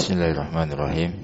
Bismillahirrahmanirrahim.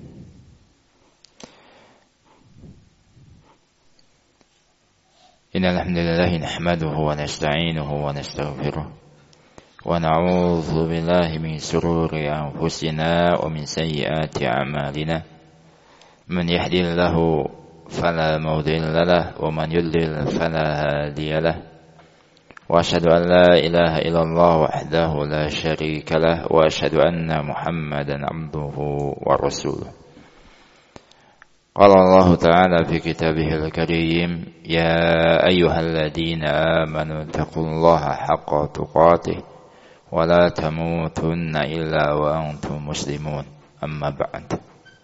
Innal hamdalillah nahmaduhu wa nasta'inuhu wa nastaghfiruh wa na'udzu billahi min shururi anfusina wa min sayyiati a'malina. Man yahdihillahu fala mudilla lahu wa man yudlil fala hadiya lahu. Wa asyhadu an la ilaha illallah wahdahu la syarika lah wa asyhadu anna Muhammadan abduhu wa rasuluh. Qala Allah Ta'ala fi kitabihil karim, ya ayyuhalladzina amanu taqullaha haqqa tuqatih wa la tamutunna illa wa antum muslimun. Amma ba'd.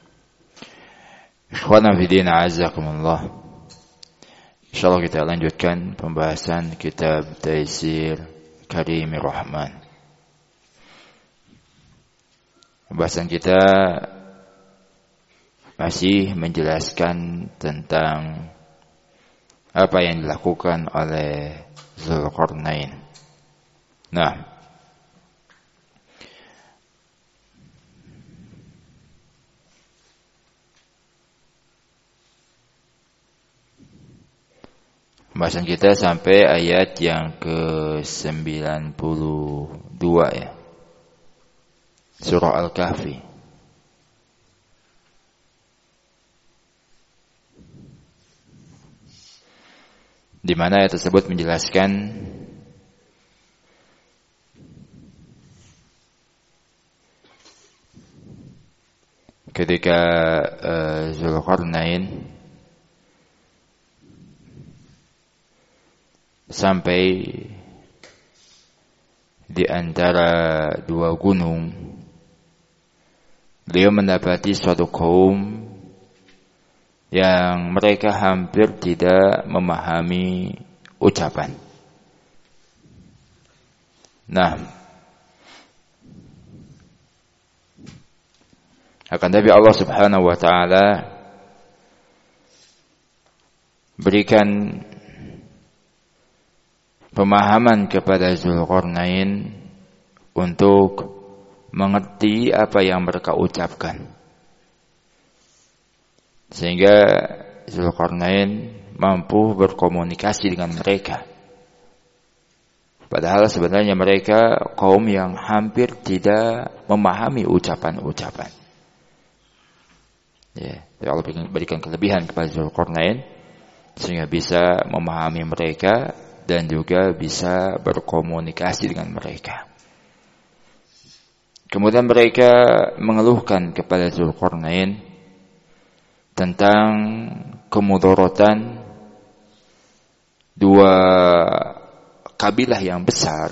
Ikhwana fi din, a'azzakumullah. Insyaallah kita lanjutkan pembahasan kitab Taysir Karimir Rahman. Pembahasan kita masih menjelaskan tentang apa yang dilakukan oleh Dzulqarnain. Nah, pembahasan kita sampai ayat yang ke-92 ya. Surah Al-Kahfi. Di mana ayat tersebut menjelaskan ketika Dzulqarnain sampai di antara dua gunung, beliau mendapati suatu kaum yang mereka hampir tidak memahami ucapan. Nah, akan tapi Allah Subhanahu wa taala berikan pemahaman kepada Dzulqarnain untuk mengerti apa yang mereka ucapkan, sehingga Dzulqarnain mampu berkomunikasi dengan mereka. Padahal sebenarnya mereka kaum yang hampir tidak memahami ucapan-ucapan. Ya, Allah berikan kelebihan kepada Dzulqarnain sehingga bisa memahami mereka dan juga bisa berkomunikasi dengan mereka. Kemudian mereka mengeluhkan kepada Dzulqarnain tentang kemudaratan dua kabilah yang besar,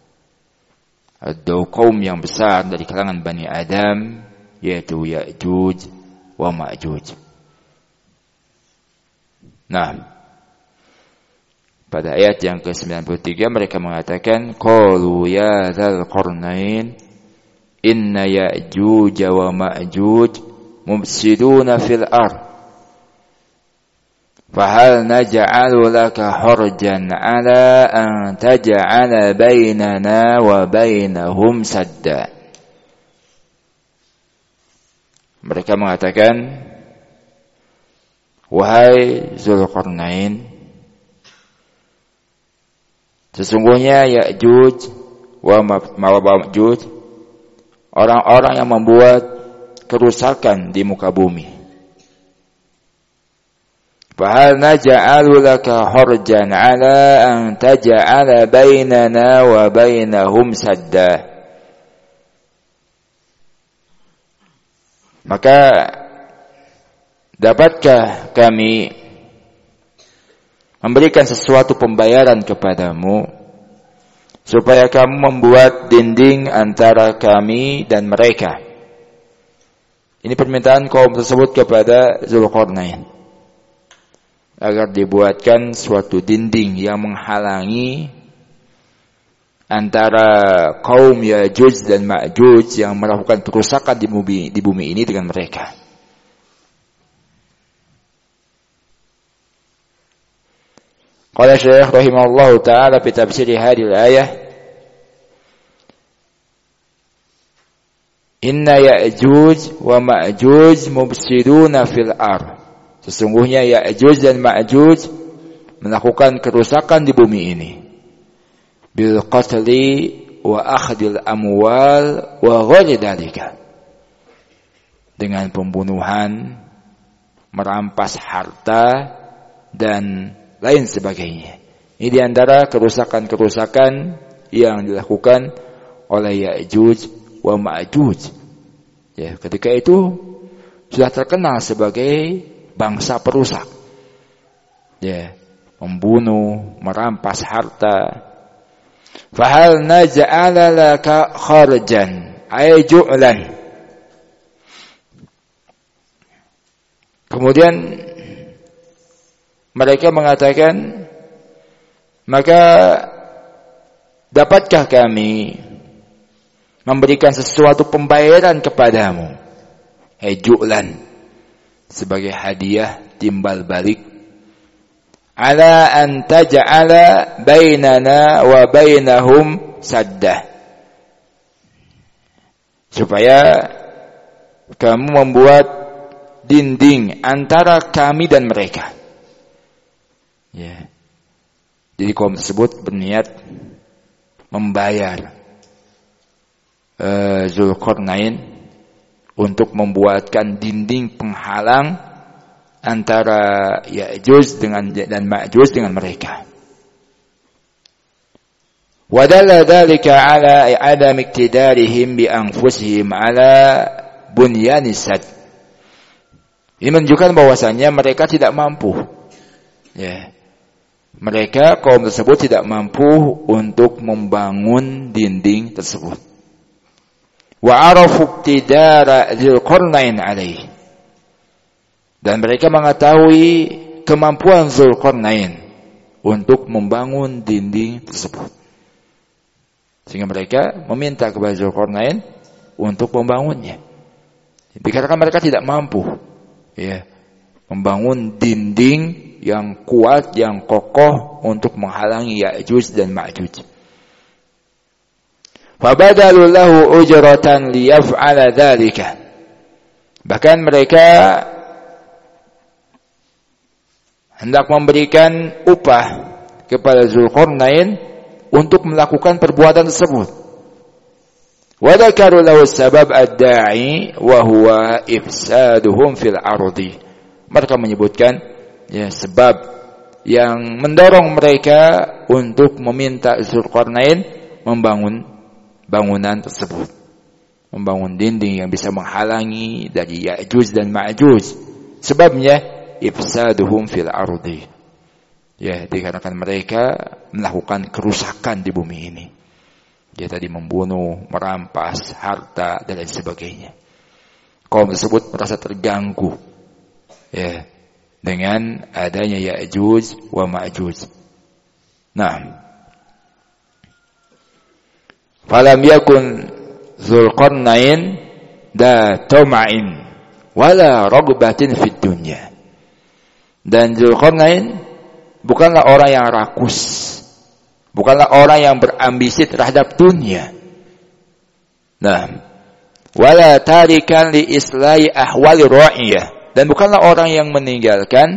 atau kaum yang besar dari kalangan Bani Adam, yaitu Ya'juj wa Ma'juj. Nah, pada ayat yang ke-93 mereka mengatakan, qalu ya dzal qarnain inna ya'juj wa ma'juj mufsiduna fil ard fahal naj'alu laka harjan ala an taj'ala bainana wa bainahum sadda. Mereka mengatakan, wahai Dzulqarnain, sesungguhnya Ya'juj wa Ma'juj orang-orang yang membuat kerusakan di muka bumi. Fahal naj'alu laka harjan ala an taj'ala bainana wa bainahum sadda. Maka dapatkah kami memberikan sesuatu pembayaran kepadamu supaya kamu membuat dinding antara kami dan mereka? Ini permintaan kaum tersebut kepada Dzulqarnain agar dibuatkan suatu dinding yang menghalangi antara kaum Ya'juj dan Ma'juj yang melakukan kerusakan di bumi ini dengan mereka. Qala Syekh rahimahullahu ta'ala fi tafsir hadhihi al-ayah Inna Ya'juj wa Ma'juj mufsiduna fil ardh. Sesungguhnya Ya'juj dan Ma'juj melakukan kerusakan di bumi ini. Bil qatli wa akhdil amwal wa ghairi dzalika. Dengan pembunuhan, merampas harta dan lain sebagainya. Ini di antara kerusakan-kerusakan yang dilakukan oleh Ya'juj wa Ma'juj. Ya, ketika itu sudah terkenal sebagai bangsa perusak. Ya, membunuh, merampas harta. Fahal naj'ala laka kharjan ay ju'lan. Kemudian mereka mengatakan, maka dapatkah kami memberikan sesuatu pembayaran kepadamu, ju'lan, sebagai hadiah timbal balik, ala an taj'ala bainana wa bainahum saddah, supaya kamu membuat dinding antara kami dan mereka. Ya. Jadi kaum tersebut berniat membayar Zulkarnain untuk membuatkan dinding penghalang antara Ya'juj dan Ma'juj dengan mereka. Wa dalla dzalika ala adam iktidarihim bi anfusihim ala bunyanis sad. Ini menunjukkan bahwasannya mereka tidak mampu. Ya. Mereka kaum tersebut tidak mampu untuk membangun dinding tersebut. Wa arafu iqtidara Zulkarnain alaihi. Dan mereka mengetahui kemampuan Zulkarnain untuk membangun dinding tersebut. Sehingga mereka meminta kepada Zulkarnain untuk membangunnya. Dikarenakan mereka tidak mampu, ya, membangun dinding yang kuat, yang kokoh untuk menghalangi Ya'juj dan Ma'juj. Fabadalu lahu ujratan liyaf'ala dzalika. Bahkan mereka hendak memberikan upah kepada Zulkarnain untuk melakukan perbuatan tersebut. Wa dzakaru lahu sabab ad-da'i wa huwa ifsaduhum fil ardi. Mereka menyebutkan, ya, sebab yang mendorong mereka untuk meminta Zulkarnain membangun bangunan tersebut, membangun dinding yang bisa menghalangi dari Ya'juj dan Ma'juj. Sebabnya ifsaduhum fil ardi. Ya, dikarenakan mereka melakukan kerusakan di bumi ini. Dia tadi membunuh, merampas harta dan lain sebagainya. Kaum tersebut merasa terganggu, ya, dengan adanya Ya'juj wa Ma'juj. Nah, falam yakun Zulkarnain da tama'in wala ragbatin fid dunya. Dan Zulkarnain bukanlah orang yang rakus, bukanlah orang yang berambisi terhadap dunia. Nah, wala tarikan li islahi ahwali ra'iyah, dan bukanlah orang yang meninggalkan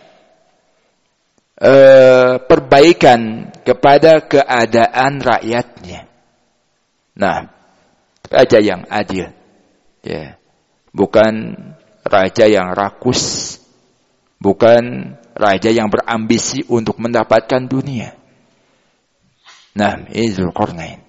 perbaikan kepada keadaan rakyatnya. Nah, raja yang adil, ya, bukan raja yang rakus, bukan raja yang berambisi untuk mendapatkan dunia. Nah, ini Zulkarnain.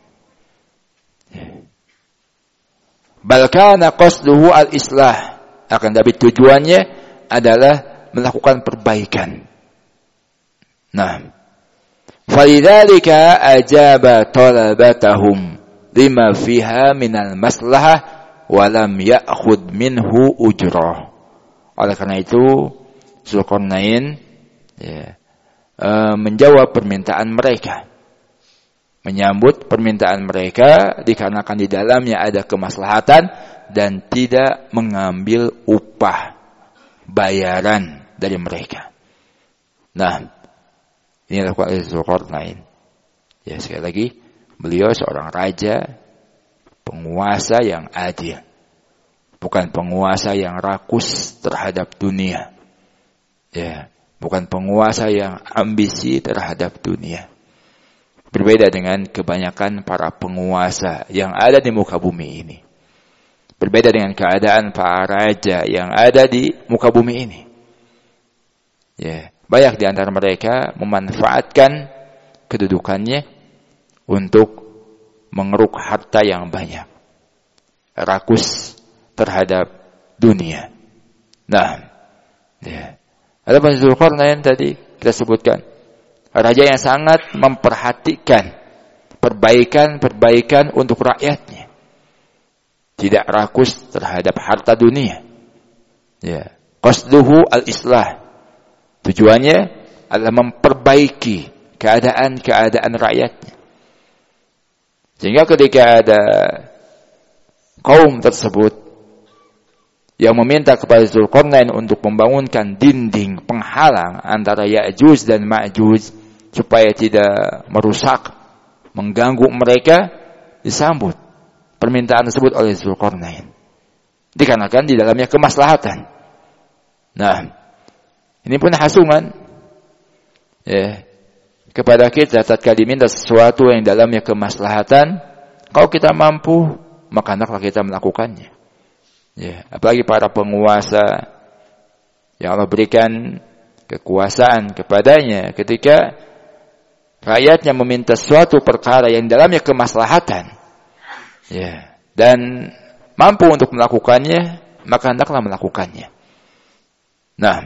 Bal kana qasduhu al-islah, akan tapi tujuannya adalah melakukan perbaikan. Nah, falidzalika ajaba talabatahum lima fiha minal maslahah wa lam ya'khud minhu ujrah. Oleh karena itu Zulkarnain, ya, menjawab permintaan mereka, menyambut permintaan mereka dikarenakan di dalamnya ada kemaslahatan dan tidak mengambil upah bayaran dari mereka. Nah, ini adalah Zulkarnain. Ya, sekali lagi, beliau seorang raja, penguasa yang adil, bukan penguasa yang rakus terhadap dunia. Ya, bukan penguasa yang ambisi terhadap dunia. Berbeda dengan kebanyakan para penguasa yang ada di muka bumi ini. Berbeda dengan keadaan para raja yang ada di muka bumi ini. Ya, banyak di antara mereka memanfaatkan kedudukannya untuk mengeruk harta yang banyak. Rakus terhadap dunia. Nah, ya. Ada Zulkarnain tadi kita sebutkan. Raja yang sangat memperhatikan perbaikan untuk rakyatnya. Tidak rakus terhadap harta dunia. Ya. Qasduhu al-islah. Tujuannya adalah memperbaiki keadaan rakyatnya. Sehingga ketika ada kaum tersebut yang meminta kepada Zulkarnain untuk membangunkan dinding penghalang antara Ya'juj dan Ma'juj supaya tidak merusak, mengganggu mereka, disambut permintaan tersebut oleh Zulkarnain. Dikarenakan di dalamnya kemaslahatan. Nah, ini pun hasungan ya, kepada kita tatkala diminta sesuatu yang dalamnya kemaslahatan, kalau kita mampu, maka hendaklah kita melakukannya. Ya, apalagi para penguasa yang Allah berikan kekuasaan kepadanya ketika rakyatnya meminta suatu perkara yang dalamnya kemaslahatan, ya, dan mampu untuk melakukannya, maka hendaklah melakukannya. Nah,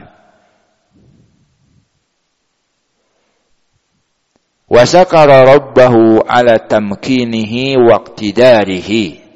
wa syakara rabbahu ala tamkinihi wa iqtidarihi.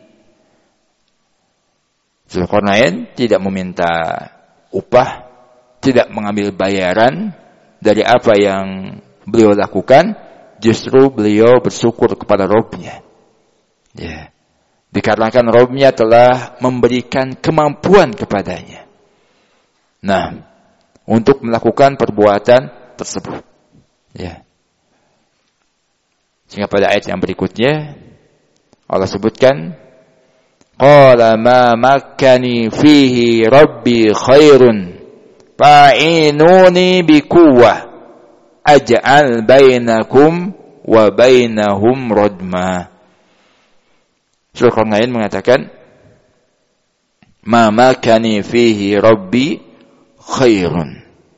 Zulkarnain tidak meminta upah, tidak mengambil bayaran dari apa yang beliau lakukan, justru beliau bersyukur kepada Rabb-Nya. Ya. Dikarenakan Rabb-Nya telah memberikan kemampuan kepadanya. Nah, untuk melakukan perbuatan tersebut. Ya. Sehingga pada ayat yang berikutnya Allah sebutkan, qala ma makkani fihi rabbi khairun fa'inuni biquwwah aj'al bainakum wa bainahum radma. Zulkarnain mengatakan, ma makkani fihi rabbi khairun.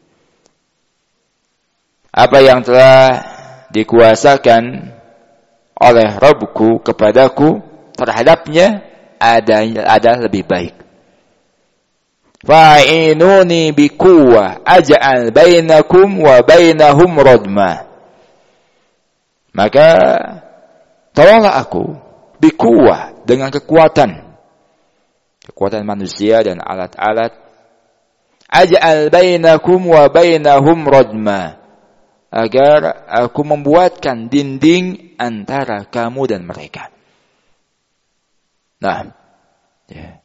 Apa yang telah dikuasakan oleh Rabbku kepadaku terhadapnya ada lebih baik. Fa'inuni biquwwah aj'al bainakum wa bainahum radma. Maka tolonglah aku biquwwah, dengan kekuatan manusia dan alat-alat. Aj'al bainakum wa bainahum radma, agar aku membuatkan dinding antara kamu dan mereka. Nah, ya.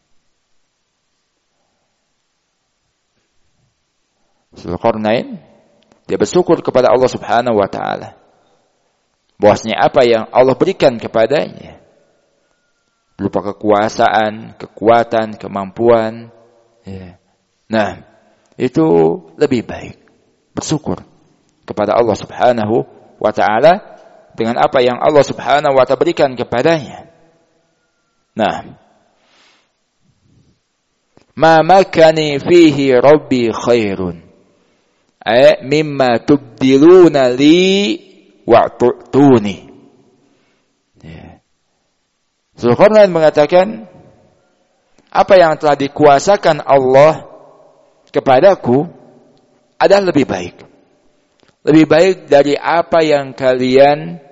Zulkarnain dia bersyukur kepada Allah Subhanahu wa taala bahwasanya apa yang Allah berikan kepadanya berupa kekuasaan, kekuatan, kemampuan, ya. Nah, itu lebih baik. Bersyukur kepada Allah Subhanahu wa taala dengan apa yang Allah Subhanahu wa taala berikan kepadanya. Nah, ma makani fihi rabbi khairun ay mimma tubdiluna li wa tu'tuni. Ya. Zulkarnain mengatakan, apa yang telah dikuasakan Allah kepadaku adalah lebih baik. Lebih baik dari apa yang kalian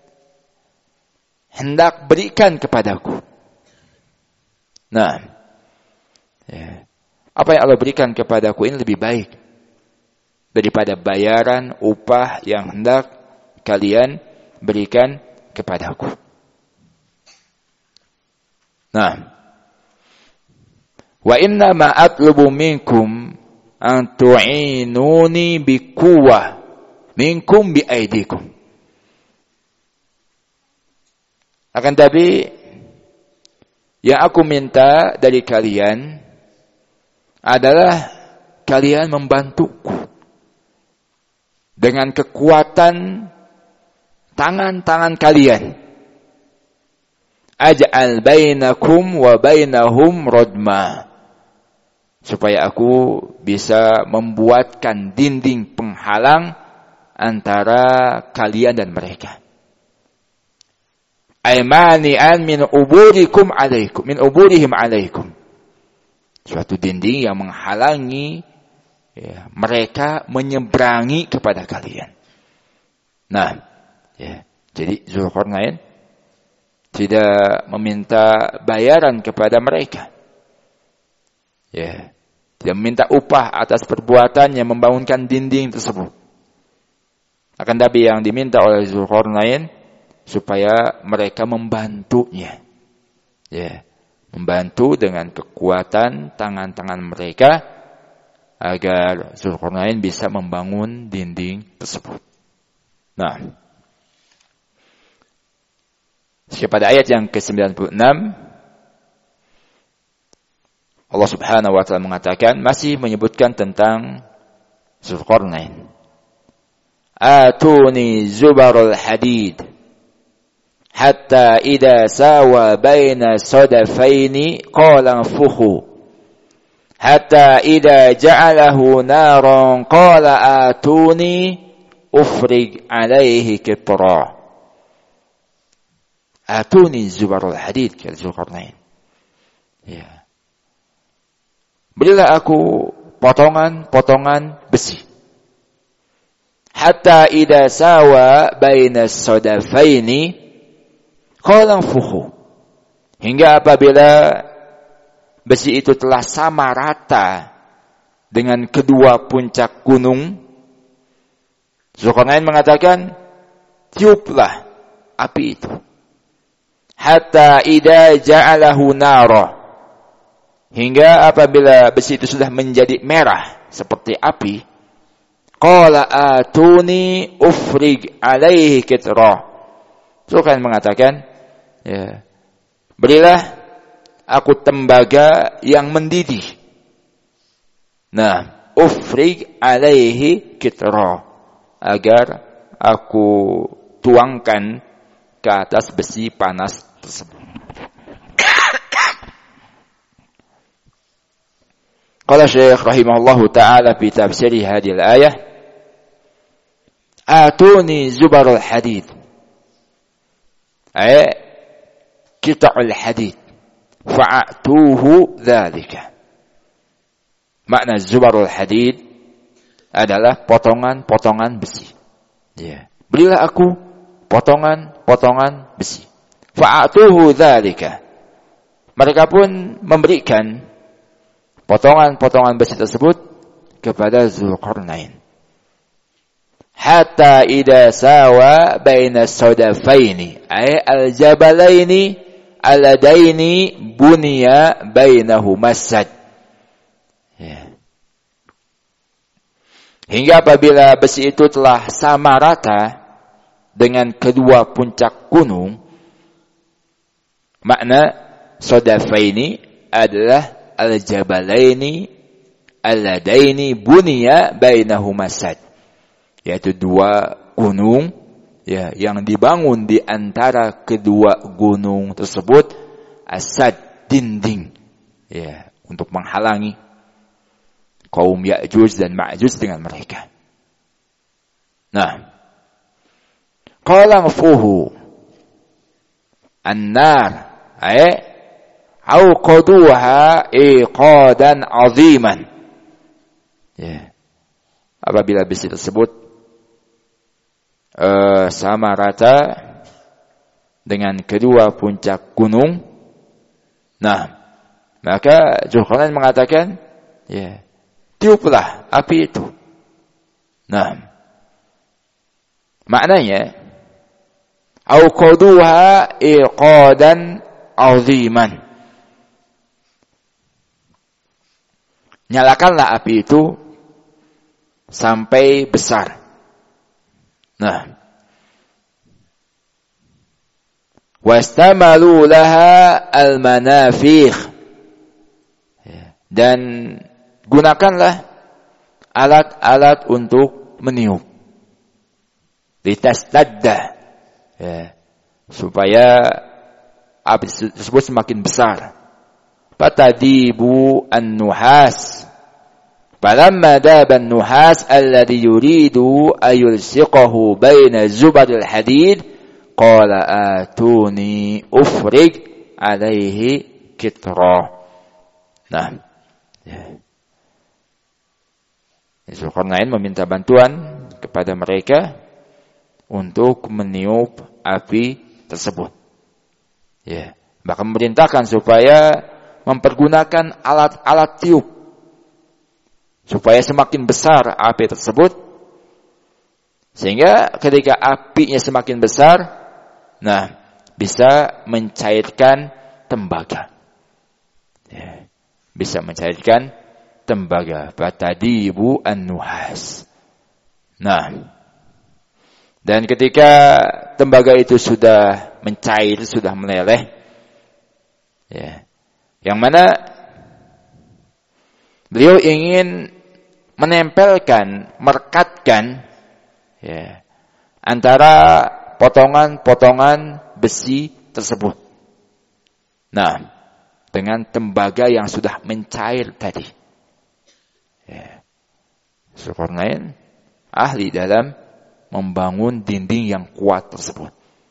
hendak berikan kepadaku. Nah, ya, apa yang Allah berikan kepadaku ini lebih baik daripada bayaran upah yang hendak kalian berikan kepadaku. Nah, wa inna ma atlubu minkum an tu'inuni biquwwah minkum biaidikum. Akan tapi Yang aku minta dari kalian adalah kalian membantuku dengan kekuatan tangan-tangan kalian. Aj'al bainakum wa bainahum radma. Supaya aku bisa membuatkan dinding penghalang antara kalian dan mereka. Aymani'an min uburikum alaikum, min uburihim alaikum. Suatu dinding yang menghalangi mereka menyeberangi kepada kalian. Nah, jadi Zulkarnain tidak meminta bayaran kepada mereka. Tidak meminta upah atas perbuatannya membangunkan dinding tersebut. Akan tapi yang diminta oleh Zulkarnain supaya mereka membantunya. Membantu dengan kekuatan tangan-tangan mereka agar Zulkarnain bisa membangun dinding tersebut. Nah, pada ayat yang ke-96 Allah Subhanahu wa taala mengatakan, masih menyebutkan tentang Zulkarnain. Atuni zubarul hadid hatta idza sawa baina sadafaini qala anfukhu hatta idza ja'alahu naran qala atuni ufrig alaihi qitra. Atuni zubarul hadid, kata Zulkarnain. Berilah aku potongan-potongan besi. Hatta idza sawa baina sadafaini qala anfukhu. Hingga apabila besi itu telah sama rata dengan kedua puncak gunung, Zulkarnain mengatakan, tiuplah api itu. Hatta idza ja'alahu nara. Hingga apabila besi itu sudah menjadi merah seperti api, qala atuni ufrig alaihi qitra. Zulkarnain mengatakan, berilah aku tembaga yang mendidih. Nah, ufrig alaihi qitra, agar aku tuangkan ke atas besi panas tersebut. Qala Syekh rahimahullahu ta'ala fi tafsiri hadhihi al-ayah, atuni zubarul hadid, ay qita'ul hadid fa'atuhu dhalika. Makna zubarul hadid adalah potongan-potongan besi. Berilah aku potongan-potongan besi. Fa'atuhu dhalika. Mereka pun memberikan potongan-potongan besi tersebut kepada Zulkarnain. Hatta idza sawa baina sadafaini, ay al-jabalaini alladaini buniya bainahuma sad. Hingga apabila besi itu telah sama rata dengan kedua puncak gunung, makna sadafaini adalah al-jabalaini alladaini buniya bainahuma sad, yaitu dua gunung yang dibangun di antara kedua gunung tersebut asad, dinding untuk menghalangi kaum Ya'juj dan Ma'juj dengan mereka. Nah, qala anfuhu an-nar, auqaduha iqadan aziman. Apabila besi tersebut sama rata dengan kedua puncak gunung, nah, maka Zulkarnain mengatakan, tiuplah api itu. Nah, maknanya auqaduha iqadan aziman. Nyalakanlah api itu sampai besar. Nah, Wastamalu laha al-manafikh. Dan gunakanlah alat-alat untuk meniup. Litastadda. Supaya api tersebut semakin besar. Fatadibu an-nuhas. Falamma daba an-nuhas alladhi yuridu ayulsiqahu baina zubaril hadid qala atuni ufrig alaihi kitra. Nah, Zulkarnain meminta bantuan kepada mereka untuk meniup api tersebut. Bahkan memerintahkan supaya mempergunakan alat-alat tiup supaya semakin besar api tersebut, sehingga ketika apinya semakin besar, bisa mencairkan tembaga. Bisa mencairkan tembaga. Fatadibu an-nuhas. Dan ketika tembaga itu sudah mencair, sudah meleleh, yang mana beliau ingin menempelkan, merekatkan antara potongan-potongan besi tersebut. Dengan tembaga yang sudah mencair tadi. Zulkarnain ahli dalam membangun dinding yang kuat tersebut.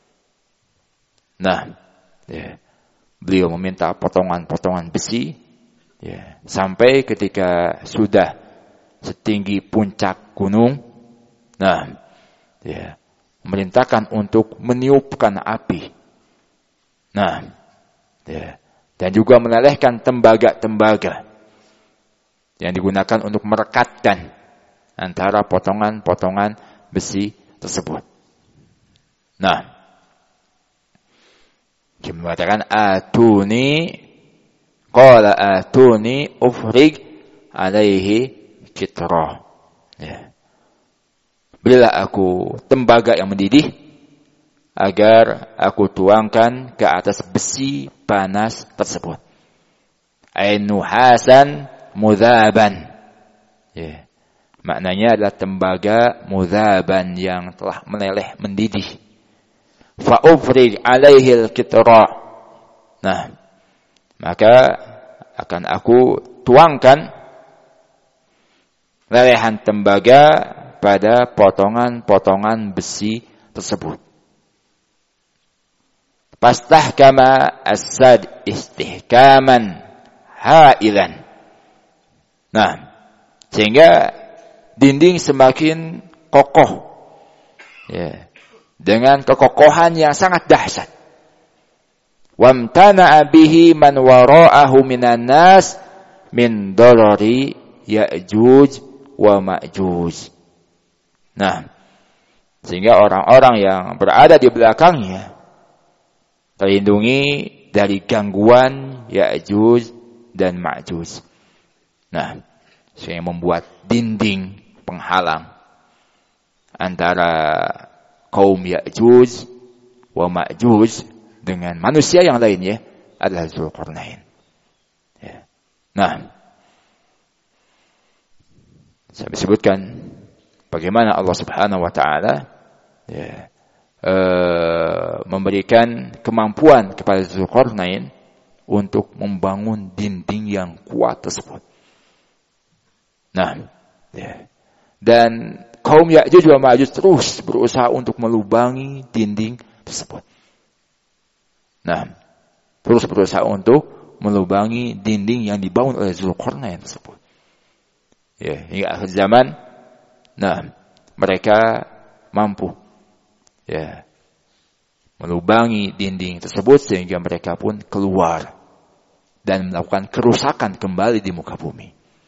Beliau meminta potongan-potongan besi, sampai ketika sudah setinggi puncak gunung, memerintahkan untuk meniupkan api. Dan juga melelehkan tembaga-tembaga yang digunakan untuk merekatkan antara potongan-potongan besi tersebut. Dia mengatakan qala atuni ufrig alaihi kitra. Berilah aku tembaga yang mendidih agar aku tuangkan ke atas besi panas tersebut. Ainuhasan mudhaban. Maknanya adalah tembaga mudhaban yang telah meleleh mendidih. Fa ufrig alaihi al-kitra. Maka akan aku tuangkan lelehan tembaga pada potongan-potongan besi tersebut. Fastahkama as-sad istihkaman hailan. Sehingga dinding semakin kokoh, dengan kekokohan yang sangat dahsyat. Wamtana'a bihi man wara'ahu minan nas min darari Ya'juj wa Ma'juj. Sehingga orang-orang yang berada di belakangnya terlindungi dari gangguan Ya'juj dan Ma'juj. Sehingga membuat dinding penghalang antara kaum Ya'juj wa Ma'juj dengan manusia yang lainnya adalah Zulkarnain. Saya sebutkan bagaimana Allah Subhanahu wa taala memberikan kemampuan kepada Zulkarnain untuk membangun dinding yang kuat tersebut. Dan kaum Ya'juj wa Ma'juj terus berusaha untuk melubangi dinding tersebut. Terus berusaha untuk melubangi dinding yang dibangun oleh Zulkarnain tersebut. Hingga akhir zaman, mereka mampu melubangi dinding tersebut sehingga mereka pun keluar dan melakukan kerusakan kembali di muka bumi.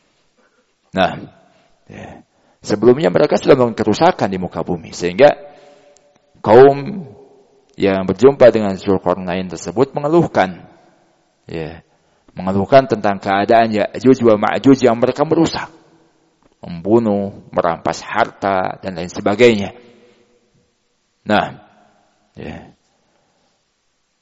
Sebelumnya mereka sudah melakukan kerusakan di muka bumi sehingga kaum yang berjumpa dengan Zulkarnain tersebut mengeluhkan tentang keadaan Ya'juj wa Ma'juj yang mereka merusak, membunuh, merampas harta dan lain sebagainya.